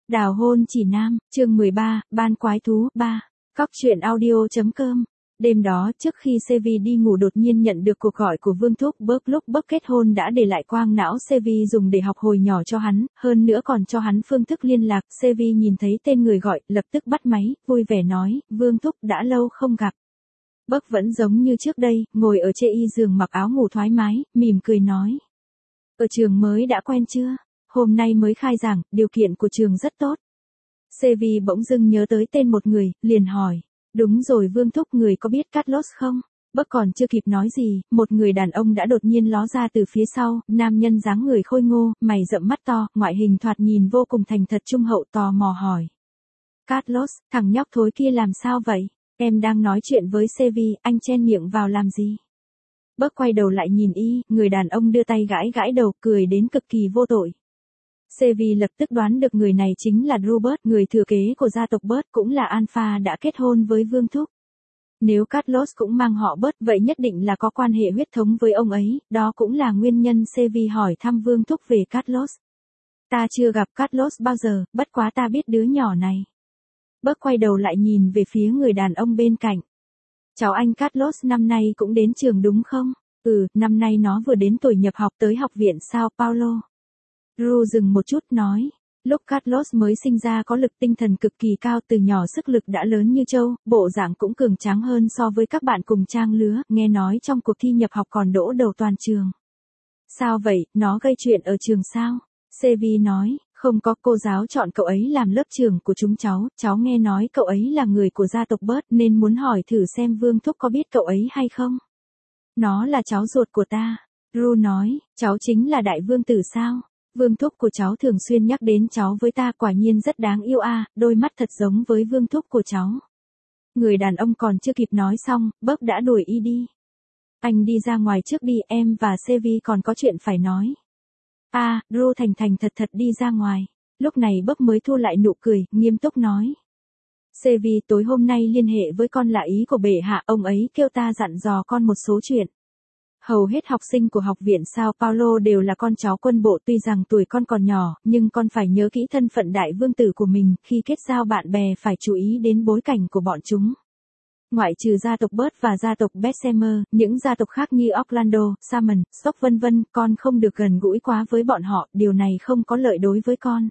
Đào hôn chỉ nam, chương 13, ban quái thú 3. Cóc truyện audio.com. Đêm đó, trước khi Sevi đi ngủ đột nhiên nhận được cuộc gọi của Vương Thúc Bớp lúc Bớp kết hôn đã để lại quang não Sevi dùng để học hồi nhỏ cho hắn, hơn nữa còn cho hắn phương thức liên lạc. Sevi nhìn thấy tên người gọi, lập tức bắt máy, vui vẻ nói, Vương Thúc đã lâu không gặp. Bớp vẫn giống như trước đây, ngồi ở trên giường mặc áo ngủ thoải mái, mỉm cười nói. Ở trường mới đã quen chưa? Hôm nay mới khai giảng, điều kiện của trường rất tốt. Sevi bỗng dưng nhớ tới tên một người, liền hỏi. Đúng rồi Vương Thúc, người có biết Carlos không? Bớp còn chưa kịp nói gì, một người đàn ông đã đột nhiên ló ra từ phía sau, nam nhân dáng người khôi ngô, mày rậm mắt to, ngoại hình thoạt nhìn vô cùng thành thật trung hậu, tò mò hỏi. Carlos, thằng nhóc thối kia làm sao vậy? Em đang nói chuyện với Sevi, anh chen miệng vào làm gì? Bớp quay đầu lại nhìn y, người đàn ông đưa tay gãi gãi đầu, cười đến cực kỳ vô tội. Sevi lập tức đoán được người này chính là Robert, người thừa kế của gia tộc Bớt, cũng là Alpha đã kết hôn với Vương Thúc. Nếu Carlos cũng mang họ Bớt, vậy nhất định là có quan hệ huyết thống với ông ấy, đó cũng là nguyên nhân Sevi hỏi thăm Vương Thúc về Carlos. Ta chưa gặp Carlos bao giờ, bất quá ta biết đứa nhỏ này. Bớt quay đầu lại nhìn về phía người đàn ông bên cạnh. Cháu anh Carlos năm nay cũng đến trường đúng không? Năm nay nó vừa đến tuổi nhập học tới học viện Sao Paulo. Ru dừng một chút nói, lúc Carlos mới sinh ra có lực tinh thần cực kỳ cao, từ nhỏ sức lực đã lớn như trâu, bộ dạng cũng cường tráng hơn so với các bạn cùng trang lứa, nghe nói trong cuộc thi nhập học còn đỗ đầu toàn trường. Sao vậy, nó gây chuyện ở trường sao? Sevi nói, không có, cô giáo chọn cậu ấy làm lớp trưởng của chúng cháu nghe nói cậu ấy là người của gia tộc Bớt nên muốn hỏi thử xem Vương Thúc có biết cậu ấy hay không? Nó là cháu ruột của ta. Ru nói, cháu chính là đại vương tử sao? Vương Thúc của cháu thường xuyên nhắc đến cháu với ta, quả nhiên rất đáng yêu a, đôi mắt thật giống với Vương Thúc của cháu. Người đàn ông còn chưa kịp nói xong, Bớp đã đuổi y đi. Anh đi ra ngoài trước đi, em và Sevi còn có chuyện phải nói. Ru thành thật đi ra ngoài. Lúc này Bớp mới thu lại nụ cười, nghiêm túc nói. Sevi, tối hôm nay liên hệ với con là ý của bệ hạ, ông ấy kêu ta dặn dò con một số chuyện. Hầu hết học sinh của học viện Sao Paulo đều là con cháu quân bộ, tuy rằng tuổi con còn nhỏ, nhưng con phải nhớ kỹ thân phận đại vương tử của mình, khi kết giao bạn bè phải chú ý đến bối cảnh của bọn chúng. Ngoại trừ gia tộc Bớt và gia tộc Bessemer, những gia tộc khác như Orlando, Salmon, Stock vân vân, con không được gần gũi quá với bọn họ, điều này không có lợi đối với con.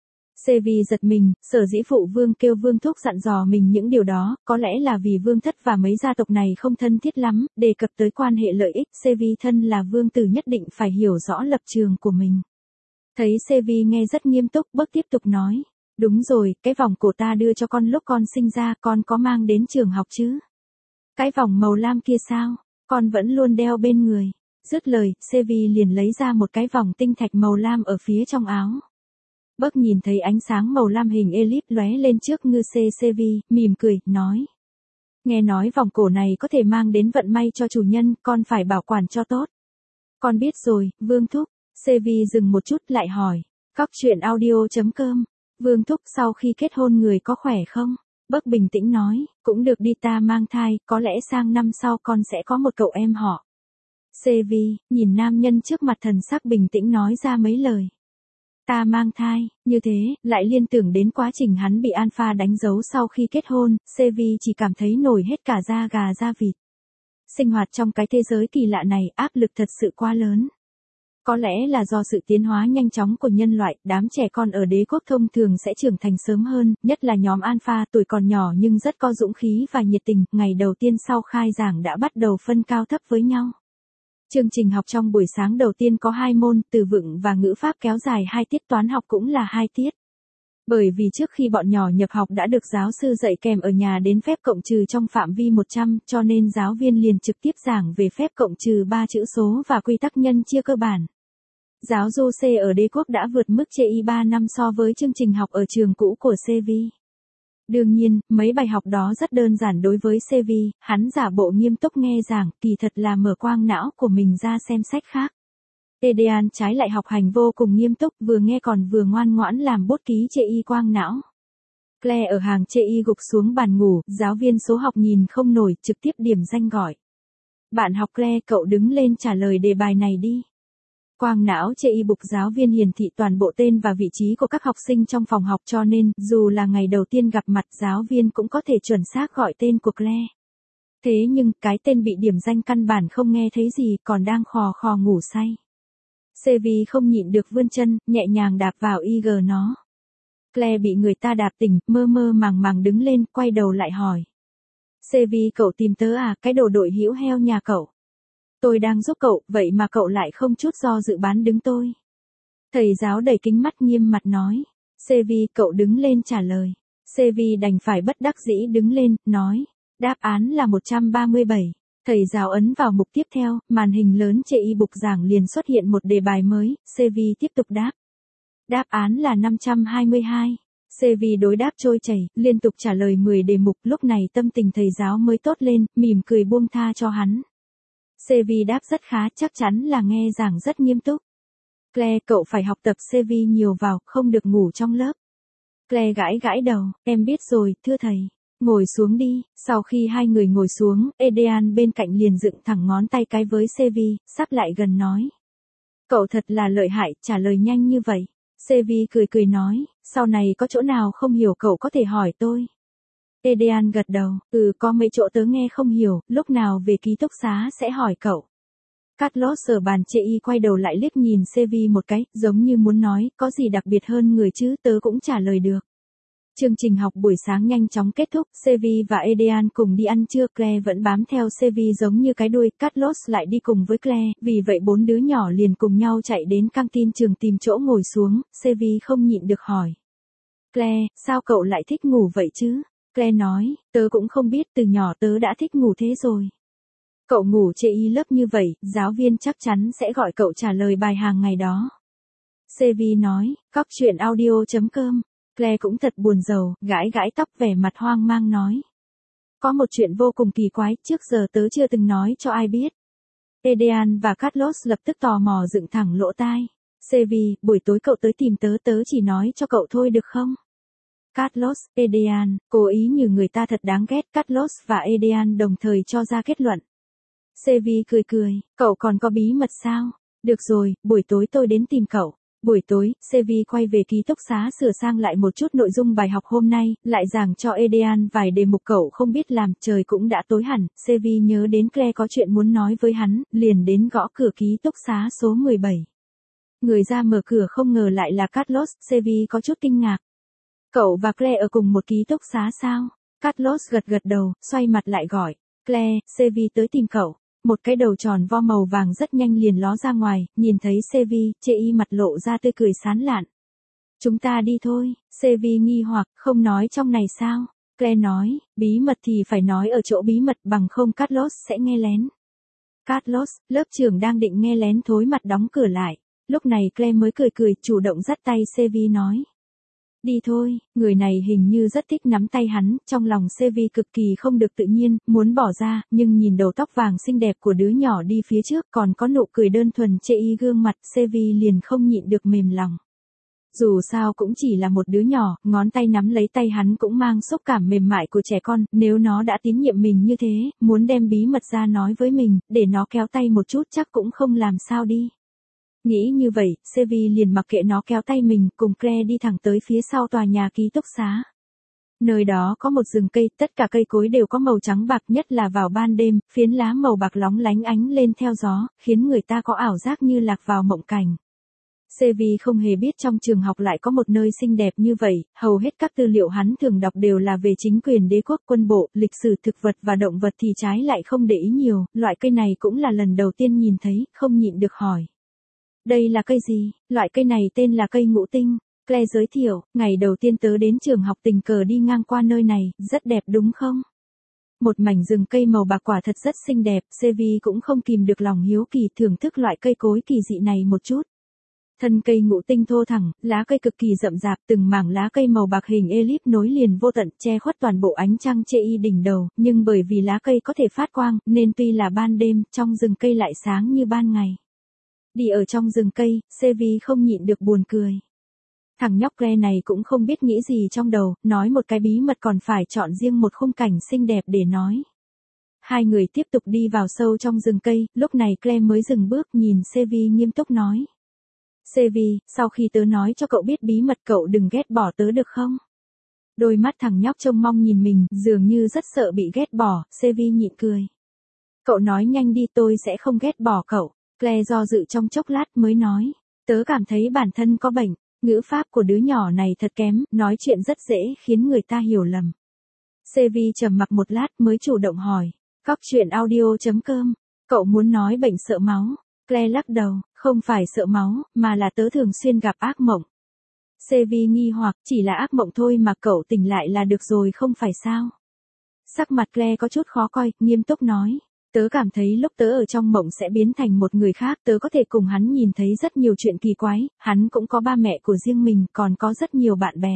Sevi giật mình, sở dĩ phụ vương kêu Vương Thúc dặn dò mình những điều đó, có lẽ là vì Vương Thất và mấy gia tộc này không thân thiết lắm, đề cập tới quan hệ lợi ích, Sevi thân là vương tử nhất định phải hiểu rõ lập trường của mình. Thấy Sevi nghe rất nghiêm túc, Bớt tiếp tục nói, đúng rồi, cái vòng cổ ta đưa cho con lúc con sinh ra, con có mang đến trường học chứ? Cái vòng màu lam kia sao? Con vẫn luôn đeo bên người. Dứt lời, Sevi liền lấy ra một cái vòng tinh thạch màu lam ở phía trong áo. Bớt nhìn thấy ánh sáng màu lam hình elip lóe lên trước ngư Sevi, mỉm cười, nói. Nghe nói vòng cổ này có thể mang đến vận may cho chủ nhân, con phải bảo quản cho tốt. Con biết rồi, Vương Thúc. Sevi dừng một chút lại hỏi. Cóc truyện audio.com. Vương Thúc, sau khi kết hôn người có khỏe không? Bớt bình tĩnh nói, cũng được đi, ta mang thai, có lẽ sang năm sau con sẽ có một cậu em họ. Sevi, nhìn nam nhân trước mặt thần sắc bình tĩnh nói ra mấy lời. Ta mang thai, như thế, lại liên tưởng đến quá trình hắn bị Alpha đánh dấu sau khi kết hôn, Sevi chỉ cảm thấy nổi hết cả da gà da vịt. Sinh hoạt trong cái thế giới kỳ lạ này, áp lực thật sự quá lớn. Có lẽ là do sự tiến hóa nhanh chóng của nhân loại, đám trẻ con ở đế quốc thông thường sẽ trưởng thành sớm hơn, nhất là nhóm Alpha tuổi còn nhỏ nhưng rất có dũng khí và nhiệt tình, ngày đầu tiên sau khai giảng đã bắt đầu phân cao thấp với nhau. Chương trình học trong buổi sáng đầu tiên có 2 môn, từ vựng và ngữ pháp kéo dài 2 tiết, toán học cũng là 2 tiết. Bởi vì trước khi bọn nhỏ nhập học đã được giáo sư dạy kèm ở nhà đến phép cộng trừ trong phạm vi 100, cho nên giáo viên liền trực tiếp giảng về phép cộng trừ 3 chữ số và quy tắc nhân chia cơ bản. Giáo du C ở đế quốc đã vượt mức CI 3 năm so với chương trình học ở trường cũ của Sevi. Đương nhiên, mấy bài học đó rất đơn giản đối với Sevi, hắn giả bộ nghiêm túc nghe giảng, kỳ thật là mở quang não của mình ra xem sách khác. Edean trái lại học hành vô cùng nghiêm túc, vừa nghe còn vừa ngoan ngoãn làm bút ký chê y quang não. Claire ở hàng chê y gục xuống bàn ngủ, giáo viên số học nhìn không nổi, trực tiếp điểm danh gọi. Bạn học Claire, cậu đứng lên trả lời đề bài này đi. Quang não chê y bục giáo viên hiển thị toàn bộ tên và vị trí của các học sinh trong phòng học cho nên, dù là ngày đầu tiên gặp mặt giáo viên cũng có thể chuẩn xác gọi tên của Claire. Thế nhưng, cái tên bị điểm danh căn bản không nghe thấy gì, còn đang khò khò ngủ say. Sevi không nhịn được vươn chân, nhẹ nhàng đạp vào IG nó. Claire bị người ta đạp tỉnh, mơ mơ màng màng đứng lên, quay đầu lại hỏi. Sevi, cậu tìm tớ à, cái đồ đội hữu heo nhà cậu. Tôi đang giúp cậu, vậy mà cậu lại không chút do dự bán đứng tôi. Thầy giáo đầy kính mắt nghiêm mặt nói. Sevi, cậu đứng lên trả lời. Sevi đành phải bất đắc dĩ đứng lên, nói. Đáp án là 137. Thầy giáo ấn vào mục tiếp theo, màn hình lớn chê y bục giảng liền xuất hiện một đề bài mới, Sevi tiếp tục đáp. Đáp án là 522. Sevi đối đáp trôi chảy, liên tục trả lời 10 đề mục, lúc này tâm tình thầy giáo mới tốt lên, mỉm cười buông tha cho hắn. Sevi đáp rất khá, chắc chắn là nghe giảng rất nghiêm túc. Claire, cậu phải học tập Sevi nhiều vào, không được ngủ trong lớp. Claire gãi gãi đầu, em biết rồi, thưa thầy. Ngồi xuống đi, sau khi hai người ngồi xuống, Edean bên cạnh liền dựng thẳng ngón tay cái với Sevi, sắp lại gần nói. Cậu thật là lợi hại, trả lời nhanh như vậy. Sevi cười cười nói, sau này có chỗ nào không hiểu cậu có thể hỏi tôi. Edean gật đầu, có mấy chỗ tớ nghe không hiểu, lúc nào về ký túc xá sẽ hỏi cậu. Carlos ở bàn chê y quay đầu lại liếc nhìn Sevi một cái, giống như muốn nói, có gì đặc biệt hơn người chứ, tớ cũng trả lời được. Chương trình học buổi sáng nhanh chóng kết thúc, Sevi và Edean cùng đi ăn trưa, Claire vẫn bám theo Sevi giống như cái đuôi, Carlos lại đi cùng với Claire, vì vậy bốn đứa nhỏ liền cùng nhau chạy đến căng tin trường tìm chỗ ngồi xuống, Sevi không nhịn được hỏi. Claire, sao cậu lại thích ngủ vậy chứ? Claire nói, tớ cũng không biết, từ nhỏ tớ đã thích ngủ thế rồi. Cậu ngủ chê y lớp như vậy, giáo viên chắc chắn sẽ gọi cậu trả lời bài hàng ngày đó. Sevi nói, cóc truyện audio.com. Claire cũng thật buồn rầu, gãi gãi tóc vẻ mặt hoang mang nói. Có một chuyện vô cùng kỳ quái, trước giờ tớ chưa từng nói cho ai biết. Edean và Carlos lập tức tò mò dựng thẳng lỗ tai. Sevi, buổi tối cậu tới tìm tớ chỉ nói cho cậu thôi được không? Carlos, Edean, cố ý như người ta thật đáng ghét, Carlos và Edean đồng thời cho ra kết luận. Sevi cười cười, cậu còn có bí mật sao? Được rồi, buổi tối tôi đến tìm cậu. Buổi tối, Sevi quay về ký túc xá sửa sang lại một chút nội dung bài học hôm nay, lại giảng cho Edean vài đề mục cậu không biết làm, trời cũng đã tối hẳn, Sevi nhớ đến Claire có chuyện muốn nói với hắn, liền đến gõ cửa ký túc xá số 17. Người ra mở cửa không ngờ lại là Carlos, Sevi có chút kinh ngạc. Cậu và Claire ở cùng một ký túc xá sao? Carlos gật gật đầu, xoay mặt lại gọi. Claire, Sevi tới tìm cậu. Một cái đầu tròn vo màu vàng rất nhanh liền ló ra ngoài, nhìn thấy Sevi, chê y mặt lộ ra tươi cười sán lạn. Chúng ta đi thôi, Sevi nghi hoặc, không nói trong này sao? Claire nói, bí mật thì phải nói ở chỗ bí mật bằng không Carlos sẽ nghe lén. Carlos, lớp trưởng đang định nghe lén thối mặt đóng cửa lại. Lúc này Claire mới cười cười, chủ động dắt tay Sevi nói. Đi thôi, người này hình như rất thích nắm tay hắn, trong lòng Sevi cực kỳ không được tự nhiên, muốn bỏ ra, nhưng nhìn đầu tóc vàng xinh đẹp của đứa nhỏ đi phía trước còn có nụ cười đơn thuần chê y gương mặt, Sevi liền không nhịn được mềm lòng. Dù sao cũng chỉ là một đứa nhỏ, ngón tay nắm lấy tay hắn cũng mang xúc cảm mềm mại của trẻ con, nếu nó đã tín nhiệm mình như thế, muốn đem bí mật ra nói với mình, để nó kéo tay một chút chắc cũng không làm sao đi. Nghĩ như vậy, Sevi liền mặc kệ nó kéo tay mình, cùng Claire đi thẳng tới phía sau tòa nhà ký túc xá. Nơi đó có một rừng cây, tất cả cây cối đều có màu trắng bạc, nhất là vào ban đêm, phiến lá màu bạc lóng lánh ánh lên theo gió, khiến người ta có ảo giác như lạc vào mộng cảnh. Sevi không hề biết trong trường học lại có một nơi xinh đẹp như vậy, hầu hết các tư liệu hắn thường đọc đều là về chính quyền đế quốc, quân bộ, lịch sử thực vật và động vật thì trái lại không để ý nhiều, loại cây này cũng là lần đầu tiên nhìn thấy, không nhịn được hỏi. Đây là cây gì? Loại cây này tên là cây ngũ tinh. Claire giới thiệu, ngày đầu tiên tớ đến trường học tình cờ đi ngang qua nơi này, rất đẹp đúng không? Một mảnh rừng cây màu bạc quả thật rất xinh đẹp, Sevi cũng không kìm được lòng hiếu kỳ thưởng thức loại cây cối kỳ dị này một chút. Thân cây ngũ tinh thô thẳng, lá cây cực kỳ rậm rạp, từng mảng lá cây màu bạc hình elip nối liền vô tận, che khuất toàn bộ ánh trăng chê y đỉnh đầu, nhưng bởi vì lá cây có thể phát quang, nên tuy là ban đêm, trong rừng cây lại sáng như ban ngày. Đi ở trong rừng cây, Sevi không nhịn được buồn cười. Thằng nhóc Claire này cũng không biết nghĩ gì trong đầu, nói một cái bí mật còn phải chọn riêng một khung cảnh xinh đẹp để nói. Hai người tiếp tục đi vào sâu trong rừng cây, lúc này Claire mới dừng bước nhìn Sevi nghiêm túc nói. Sevi, sau khi tớ nói cho cậu biết bí mật cậu đừng ghét bỏ tớ được không? Đôi mắt thằng nhóc trông mong nhìn mình, dường như rất sợ bị ghét bỏ, Sevi nhịn cười. Cậu nói nhanh đi, tôi sẽ không ghét bỏ cậu. Claire do dự trong chốc lát mới nói. Tớ cảm thấy bản thân có bệnh, ngữ pháp của đứa nhỏ này thật kém, nói chuyện rất dễ khiến người ta hiểu lầm. Sevi trầm mặc một lát mới chủ động hỏi. Cóc truyện audio.com, cậu muốn nói bệnh sợ máu? Claire lắc đầu, không phải sợ máu, mà là tớ thường xuyên gặp ác mộng. Sevi nghi hoặc, chỉ là ác mộng thôi mà cậu tỉnh lại là được rồi không phải sao? Sắc mặt Claire có chút khó coi, nghiêm túc nói. Tớ cảm thấy lúc tớ ở trong mộng sẽ biến thành một người khác, tớ có thể cùng hắn nhìn thấy rất nhiều chuyện kỳ quái, hắn cũng có ba mẹ của riêng mình, còn có rất nhiều bạn bè.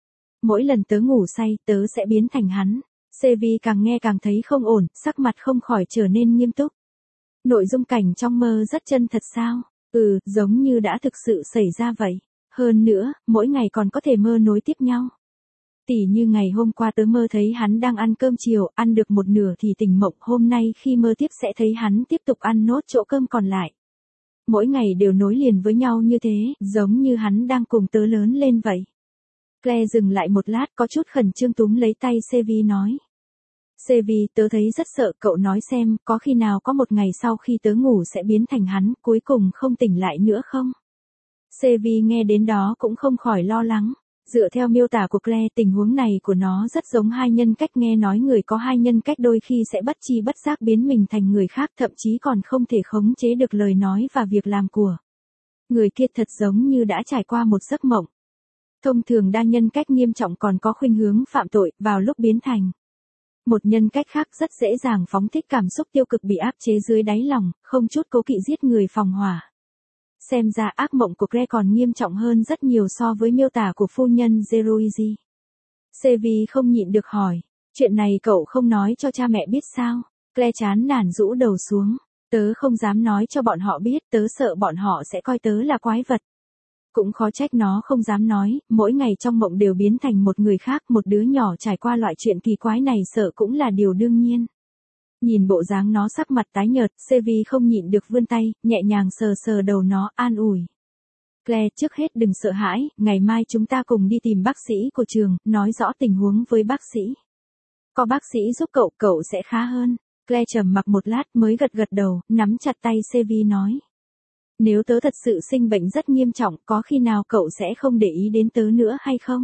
Mỗi lần tớ ngủ say, tớ sẽ biến thành hắn. Sevi càng nghe càng thấy không ổn, sắc mặt không khỏi trở nên nghiêm túc. Nội dung cảnh trong mơ rất chân thật sao? Giống như đã thực sự xảy ra vậy. Hơn nữa, mỗi ngày còn có thể mơ nối tiếp nhau. Tỉ như ngày hôm qua tớ mơ thấy hắn đang ăn cơm chiều, ăn được một nửa thì tỉnh mộng, hôm nay khi mơ tiếp sẽ thấy hắn tiếp tục ăn nốt chỗ cơm còn lại. Mỗi ngày đều nối liền với nhau như thế, giống như hắn đang cùng tớ lớn lên vậy. Claire dừng lại một lát có chút khẩn trương túm lấy tay Sevi nói. Sevi, tớ thấy rất sợ, cậu nói xem, có khi nào có một ngày sau khi tớ ngủ sẽ biến thành hắn, cuối cùng không tỉnh lại nữa không? Sevi nghe đến đó cũng không khỏi lo lắng. Dựa theo miêu tả của Claire, tình huống này của nó rất giống hai nhân cách, nghe nói người có hai nhân cách đôi khi sẽ bất chi bất giác biến mình thành người khác, thậm chí còn không thể khống chế được lời nói và việc làm của người kia, thật giống như đã trải qua một giấc mộng. Thông thường đa nhân cách nghiêm trọng còn có khuynh hướng phạm tội, vào lúc biến thành một nhân cách khác rất dễ dàng phóng thích cảm xúc tiêu cực bị áp chế dưới đáy lòng, không chút cố kỵ giết người phòng hỏa. Xem ra ác mộng của Claire còn nghiêm trọng hơn rất nhiều so với miêu tả của phu nhân Zeruizi. Sevi không nhịn được hỏi, chuyện này cậu không nói cho cha mẹ biết sao? Claire chán nản rũ đầu xuống, tớ không dám nói cho bọn họ biết, tớ sợ bọn họ sẽ coi tớ là quái vật. Cũng khó trách nó không dám nói, mỗi ngày trong mộng đều biến thành một người khác, một đứa nhỏ trải qua loại chuyện kỳ quái này sợ cũng là điều đương nhiên. Nhìn bộ dáng nó sắc mặt tái nhợt, Sevi không nhịn được vươn tay, nhẹ nhàng sờ sờ đầu nó, an ủi. Claire, trước hết đừng sợ hãi, ngày mai chúng ta cùng đi tìm bác sĩ của trường, nói rõ tình huống với bác sĩ. Có bác sĩ giúp cậu, cậu sẽ khá hơn. Claire trầm mặc một lát mới gật gật đầu, nắm chặt tay Sevi nói. Nếu tớ thật sự sinh bệnh rất nghiêm trọng, có khi nào cậu sẽ không để ý đến tớ nữa hay không?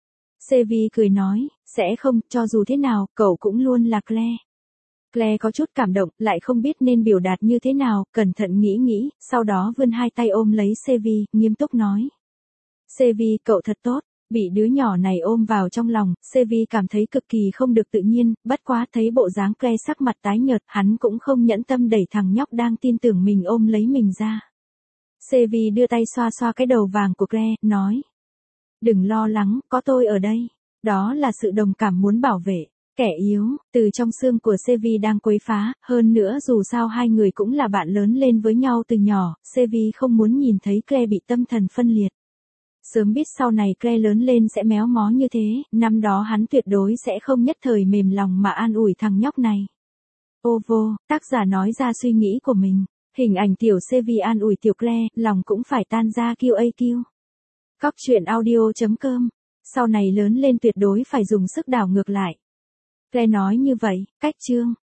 Sevi cười nói, sẽ không, cho dù thế nào, cậu cũng luôn là Claire. Claire có chút cảm động, lại không biết nên biểu đạt như thế nào, cẩn thận nghĩ, sau đó vươn hai tay ôm lấy Sevi, nghiêm túc nói. Sevi, cậu thật tốt. Bị đứa nhỏ này ôm vào trong lòng, Sevi cảm thấy cực kỳ không được tự nhiên, bất quá thấy bộ dáng Claire sắc mặt tái nhợt, hắn cũng không nhẫn tâm đẩy thằng nhóc đang tin tưởng mình ôm lấy mình ra. Sevi đưa tay xoa xoa cái đầu vàng của Claire, nói. Đừng lo lắng, có tôi ở đây. Đó là sự đồng cảm muốn bảo vệ kẻ yếu, từ trong xương của Sevi đang quấy phá, hơn nữa dù sao hai người cũng là bạn lớn lên với nhau từ nhỏ, Sevi không muốn nhìn thấy Claire bị tâm thần phân liệt. Sớm biết sau này Claire lớn lên sẽ méo mó như thế, năm đó hắn tuyệt đối sẽ không nhất thời mềm lòng mà an ủi thằng nhóc này. Ô vô, tác giả nói ra suy nghĩ của mình. Hình ảnh tiểu Sevi an ủi tiểu Claire, lòng cũng phải tan ra QAQ. Cóc truyện audio.com, sau này lớn lên tuyệt đối phải dùng sức đảo ngược lại. Claire nói như vậy, cách chương.